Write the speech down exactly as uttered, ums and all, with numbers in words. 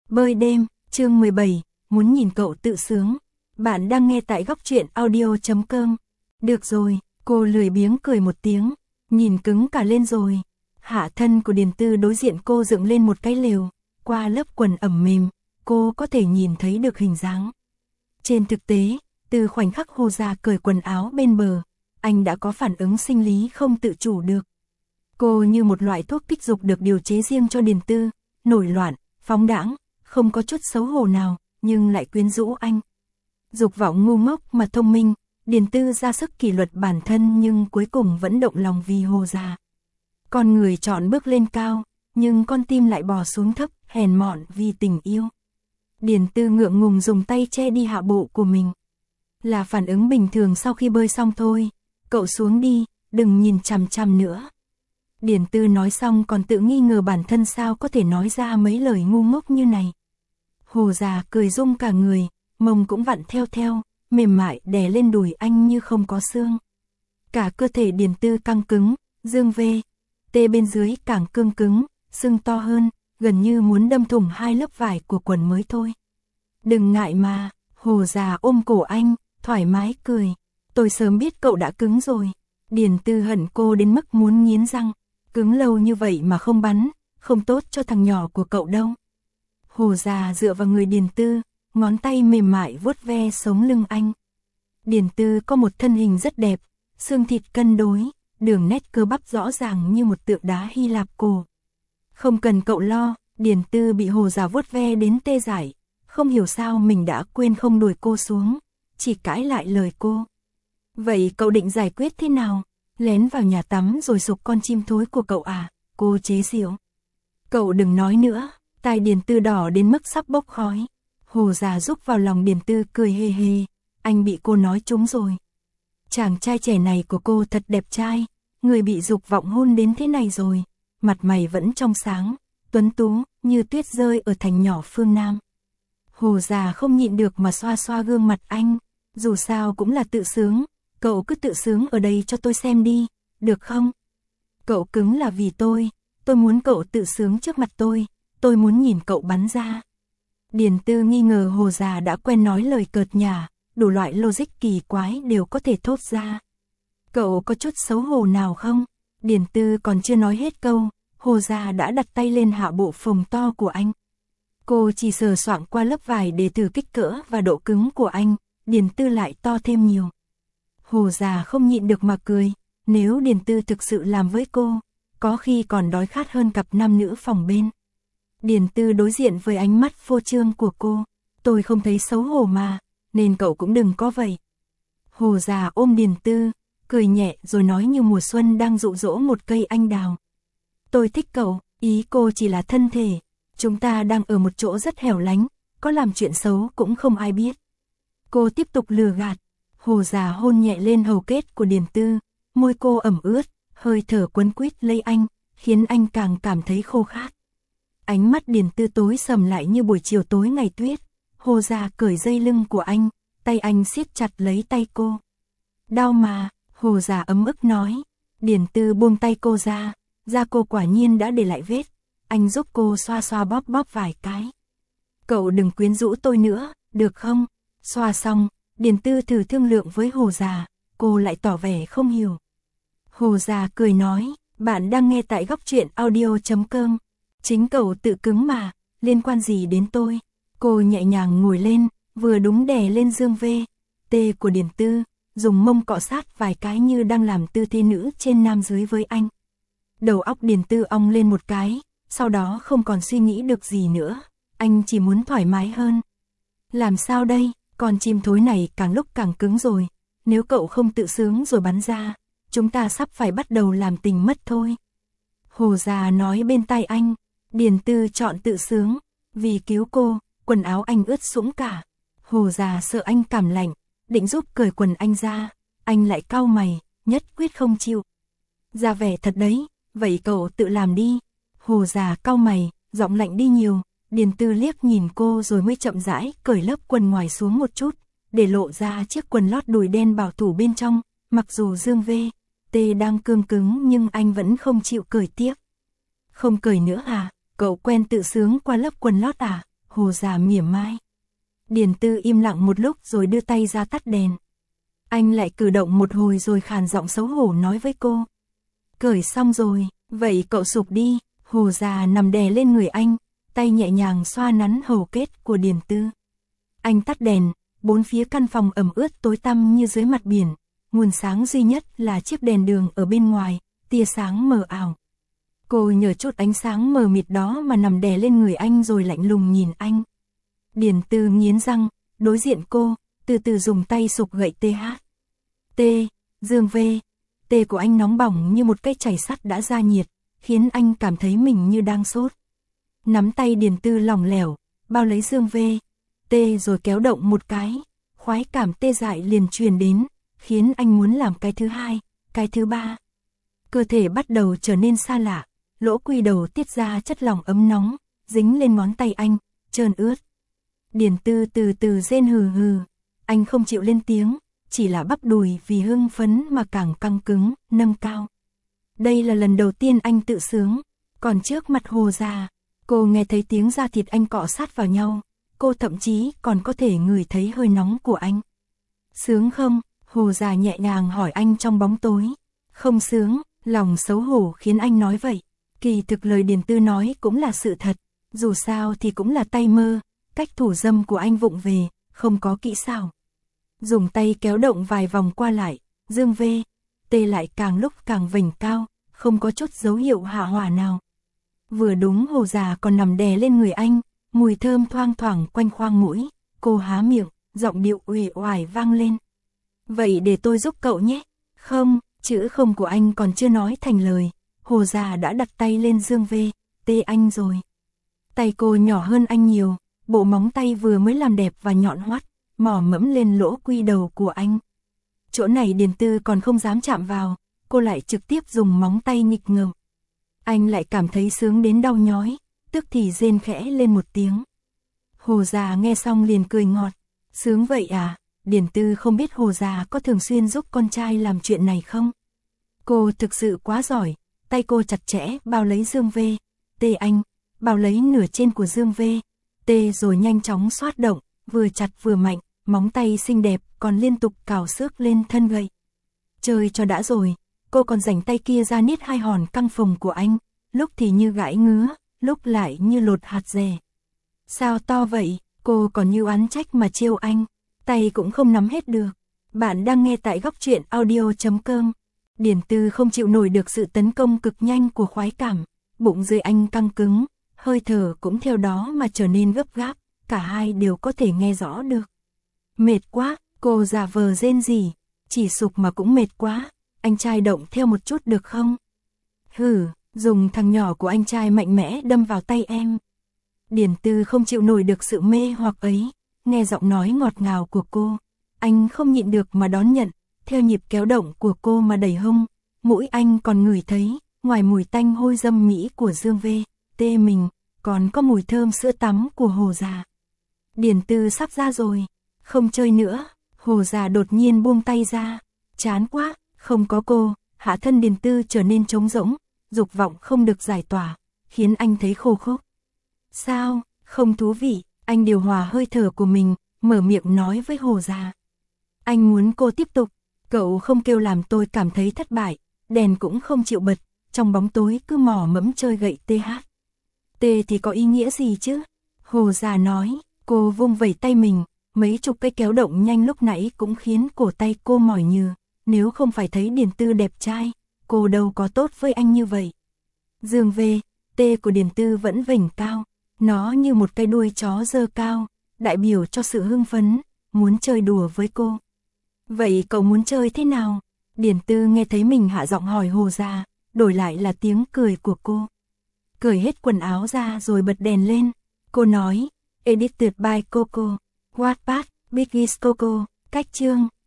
Bơi đêm, chương mười bảy, muốn nhìn cậu tự sướng. Bạn đang nghe tại góc truyện audio chấm com. Được rồi, cô lười biếng cười một tiếng, nhìn cứng cả lên rồi. Hạ thân của Điền Tư đối diện cô dựng lên một cái lều, qua lớp quần ẩm mềm, cô có thể nhìn thấy được hình dáng. Trên thực tế, từ khoảnh khắc Hồ Gia cởi quần áo bên bờ, anh đã có phản ứng sinh lý không tự chủ được. Cô như một loại thuốc kích dục được điều chế riêng cho Điền Tư, nổi loạn, phóng đãng, không có chút xấu hổ nào, nhưng lại quyến rũ anh. Dục vọng ngu ngốc mà thông minh, Điền Tư ra sức kỷ luật bản thân nhưng cuối cùng vẫn động lòng vì Hồ Gia. Con người chọn bước lên cao, nhưng con tim lại bò xuống thấp, hèn mọn vì tình yêu. Điền Tư ngượng ngùng dùng tay che đi hạ bộ của mình. Là phản ứng bình thường sau khi bơi xong thôi, cậu xuống đi, đừng nhìn chằm chằm nữa. Điền Tư nói xong còn tự nghi ngờ bản thân sao có thể nói ra mấy lời ngu ngốc như này. Hồ Gia cười rung cả người, mông cũng vặn theo theo, mềm mại đè lên đùi anh như không có xương. Cả cơ thể Điền Tư căng cứng, dương vê, tê bên dưới càng cương cứng, sưng to hơn, gần như muốn đâm thủng hai lớp vải của quần mới thôi. Đừng ngại mà, Hồ Gia ôm cổ anh, thoải mái cười. Tôi sớm biết cậu đã cứng rồi. Điền Tư hận cô đến mức muốn nghiến răng. Cứng lâu như vậy mà không bắn, không tốt cho thằng nhỏ của cậu đâu. Hồ Gia dựa vào người Điền Tư, ngón tay mềm mại vuốt ve sống lưng anh. Điền Tư có một thân hình rất đẹp, xương thịt cân đối, đường nét cơ bắp rõ ràng như một tượng đá Hy Lạp cổ. Không cần cậu lo, Điền Tư bị Hồ Gia vuốt ve đến tê dại, không hiểu sao mình đã quên không đuổi cô xuống, chỉ cãi lại lời cô. Vậy cậu định giải quyết thế nào? Lén vào nhà tắm rồi sục con chim thối của cậu à? Cô chế giễu. Cậu đừng nói nữa, tai Điền Tư đỏ đến mức sắp bốc khói. Hồ Gia rúc vào lòng Điền Tư cười hề hề, anh bị cô nói trúng rồi. Chàng trai trẻ này của cô thật đẹp trai, người bị dục vọng hôn đến thế này rồi, mặt mày vẫn trong sáng, tuấn tú, như tuyết rơi ở thành nhỏ phương Nam. Hồ Gia không nhịn được mà xoa xoa gương mặt anh, dù sao cũng là tự sướng. Cậu cứ tự sướng ở đây cho tôi xem đi, được không? Cậu cứng là vì tôi, tôi muốn cậu tự sướng trước mặt tôi, tôi muốn nhìn cậu bắn ra. Điền Tư nghi ngờ Hồ Gia đã quen nói lời cợt nhả, đủ loại logic kỳ quái đều có thể thốt ra. Cậu có chút xấu hổ nào không? Điền Tư còn chưa nói hết câu, Hồ Gia đã đặt tay lên hạ bộ phồng to của anh. Cô chỉ sờ soạng qua lớp vải để thử kích cỡ và độ cứng của anh, Điền Tư lại to thêm nhiều. Hồ Gia không nhịn được mà cười, nếu Điền Tư thực sự làm với cô, có khi còn đói khát hơn cặp nam nữ phòng bên. Điền Tư đối diện với ánh mắt phô trương của cô, tôi không thấy xấu hổ mà, nên cậu cũng đừng có vậy. Hồ Gia ôm Điền Tư, cười nhẹ rồi nói như mùa xuân đang dụ dỗ một cây anh đào. Tôi thích cậu, ý cô chỉ là thân thể, chúng ta đang ở một chỗ rất hẻo lánh, có làm chuyện xấu cũng không ai biết. Cô tiếp tục lừa gạt. Hồ Gia hôn nhẹ lên hầu kết của Điền Tư, môi cô ẩm ướt, hơi thở quấn quýt lấy anh, khiến anh càng cảm thấy khô khát. Ánh mắt Điền Tư tối sầm lại như buổi chiều tối ngày tuyết. Hồ Gia cởi dây lưng của anh, tay anh siết chặt lấy tay cô. Đau mà, Hồ Gia ấm ức nói. Điền Tư buông tay cô ra, da cô quả nhiên đã để lại vết. Anh giúp cô xoa xoa bóp bóp vài cái. Cậu đừng quyến rũ tôi nữa, được không? Xoa xong, Điền Tư thử thương lượng với Hồ Gia, cô lại tỏ vẻ không hiểu. Hồ Gia cười nói, bạn đang nghe tại góc truyện audio chấm com. Chính cậu tự cứng mà, liên quan gì đến tôi? Cô nhẹ nhàng ngồi lên, vừa đúng đè lên dương vê, tê của Điền Tư, dùng mông cọ sát vài cái như đang làm tư thế nữ trên nam dưới với anh. Đầu óc Điền Tư ong lên một cái, sau đó không còn suy nghĩ được gì nữa, anh chỉ muốn thoải mái hơn. Làm sao đây? Con chim thối này càng lúc càng cứng rồi, nếu cậu không tự sướng rồi bắn ra, chúng ta sắp phải bắt đầu làm tình mất thôi. Hồ Gia nói bên tai anh, Điền Tư chọn tự sướng, vì cứu cô, quần áo anh ướt sũng cả. Hồ Gia sợ anh cảm lạnh, định giúp cởi quần anh ra, anh lại cau mày, nhất quyết không chịu. Ra vẻ thật đấy, vậy cậu tự làm đi. Hồ Gia cau mày, giọng lạnh đi nhiều. Điền Tư liếc nhìn cô rồi mới chậm rãi cởi lớp quần ngoài xuống một chút, để lộ ra chiếc quần lót đùi đen bảo thủ bên trong, mặc dù dương vê, tê đang cương cứng nhưng anh vẫn không chịu cởi tiếp. Không cởi nữa à, cậu quen tự sướng qua lớp quần lót à? Hồ già mỉa mai. Điền Tư im lặng một lúc rồi đưa tay ra tắt đèn. Anh lại cử động một hồi rồi khàn giọng xấu hổ nói với cô. Cởi xong rồi, vậy cậu sụp đi. Hồ già nằm đè lên người anh, tay nhẹ nhàng xoa nắn hầu kết của Điền Tư. Anh tắt đèn, bốn phía căn phòng ẩm ướt tối tăm như dưới mặt biển. Nguồn sáng duy nhất là chiếc đèn đường ở bên ngoài, tia sáng mờ ảo. Cô nhờ chút ánh sáng mờ mịt đó mà nằm đè lên người anh rồi lạnh lùng nhìn anh. Điền Tư nghiến răng, đối diện cô, từ từ dùng tay sục gậy tê hát. T, Dương V, T của anh nóng bỏng như một cái chày sắt đã ra nhiệt, khiến anh cảm thấy mình như đang sốt. Nắm tay Điền Tư lỏng lẻo, bao lấy Dương V, T rồi kéo động một cái, khoái cảm tê dại liền truyền đến, khiến anh muốn làm cái thứ hai, cái thứ ba. Cơ thể bắt đầu trở nên xa lạ, lỗ quy đầu tiết ra chất lỏng ấm nóng, dính lên ngón tay anh, trơn ướt. Điền Tư từ từ rên hừ hừ, anh không chịu lên tiếng, chỉ là bắp đùi vì hưng phấn mà càng căng cứng, nâng cao. Đây là lần đầu tiên anh tự sướng, còn trước mặt Hồ già, cô nghe thấy tiếng da thịt anh cọ sát vào nhau, cô thậm chí còn có thể ngửi thấy hơi nóng của anh. Sướng không? Hồ già nhẹ nhàng hỏi anh trong bóng tối. Không sướng, lòng xấu hổ khiến anh nói vậy. Kỳ thực lời Điền Tư nói cũng là sự thật, dù sao thì cũng là tay mơ, cách thủ dâm của anh vụng về, không có kỹ xảo. Dùng tay kéo động vài vòng qua lại, Dương V, T lại càng lúc càng vểnh cao, không có chút dấu hiệu hạ hỏa nào. Vừa đúng Hồ già còn nằm đè lên người anh, mùi thơm thoang thoảng quanh khoang mũi, cô há miệng, giọng điệu uể oải vang lên. Vậy để tôi giúp cậu nhé. Không, chữ không của anh còn chưa nói thành lời, Hồ già đã đặt tay lên Dương V, T anh rồi. Tay cô nhỏ hơn anh nhiều, bộ móng tay vừa mới làm đẹp và nhọn hoắt, mỏ mẫm lên lỗ quy đầu của anh. Chỗ này Điền Tư còn không dám chạm vào, cô lại trực tiếp dùng móng tay nghịch ngợm. Anh lại cảm thấy sướng đến đau nhói, tức thì rên khẽ lên một tiếng. Hồ già nghe xong liền cười ngọt. Sướng vậy à? Điền Tư không biết Hồ già có thường xuyên giúp con trai làm chuyện này không? Cô thực sự quá giỏi, tay cô chặt chẽ bao lấy Dương V, T anh, bao lấy nửa trên của Dương V, T rồi nhanh chóng xoát động, vừa chặt vừa mạnh, móng tay xinh đẹp còn liên tục cào xước lên thân gậy. Chơi cho đã rồi, cô còn rảnh tay kia ra niết hai hòn căng phồng của anh, lúc thì như gãi ngứa, lúc lại như lột hạt dẻ. Sao to vậy? Cô còn như oán trách mà trêu anh, tay cũng không nắm hết được. Bạn đang nghe tại góc truyện audio chấm com. Điền Tư không chịu nổi được sự tấn công cực nhanh của khoái cảm, bụng dưới anh căng cứng, hơi thở cũng theo đó mà trở nên gấp gáp, cả hai đều có thể nghe rõ được. Mệt quá, cô giả vờ rên rỉ, chỉ sụp mà cũng mệt quá, anh trai động theo một chút được không? Hừ, dùng thằng nhỏ của anh trai mạnh mẽ đâm vào tay em. Điền Tư không chịu nổi được sự mê hoặc ấy, nghe giọng nói ngọt ngào của cô, anh không nhịn được mà đón nhận, theo nhịp kéo động của cô mà đẩy hông, mũi anh còn ngửi thấy, ngoài mùi tanh hôi dâm mỹ của Dương V, T mình, còn có mùi thơm sữa tắm của Hồ già. Điền Tư sắp ra rồi, không chơi nữa, Hồ già đột nhiên buông tay ra, chán quá, không có cô, hạ thân Điền Tư trở nên trống rỗng, dục vọng không được giải tỏa, khiến anh thấy khô khốc. Sao, không thú vị, anh điều hòa hơi thở của mình, mở miệng nói với Hồ già. Anh muốn cô tiếp tục, cậu không kêu làm tôi cảm thấy thất bại, đèn cũng không chịu bật, trong bóng tối cứ mò mẫm chơi gậy tê hát. T thì có ý nghĩa gì chứ? Hồ già nói, cô vung vẩy tay mình, mấy chục cái kéo động nhanh lúc nãy cũng khiến cổ tay cô mỏi nhừ, nếu không phải thấy Điền Tư đẹp trai, cô đâu có tốt với anh như vậy. Dương V, T của Điền Tư vẫn vểnh cao, nó như một cái đuôi chó dơ cao, đại biểu cho sự hưng phấn, muốn chơi đùa với cô. Vậy cậu muốn chơi thế nào? Điền Tư nghe thấy mình hạ giọng hỏi Hồ già, đổi lại là tiếng cười của cô. Cởi hết quần áo ra rồi bật đèn lên, cô nói, edited by Coco, Wattpad, Biggies Coco, cách chương.